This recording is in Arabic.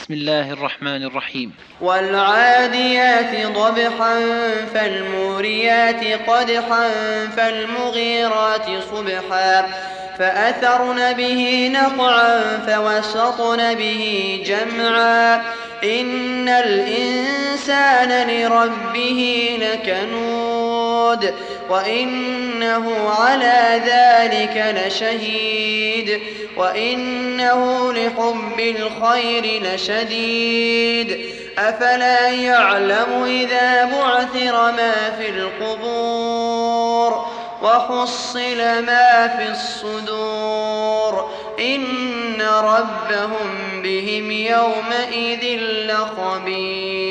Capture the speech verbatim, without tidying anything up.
بسم الله الرحمن الرحيم. والعاديات ضبحا فالموريات قدحا فالمغيرات صبحا فأثرن به نقعا فوسطن به جمعا إن الإنسان لربه لكنود وإنه على ذلك لشهيد وإنه لحب الخير لشديد أفلا يعلم إذا بعثر ما في القبور وحصل ما في الصدور إن ربهم بهم يومئذ لخبير.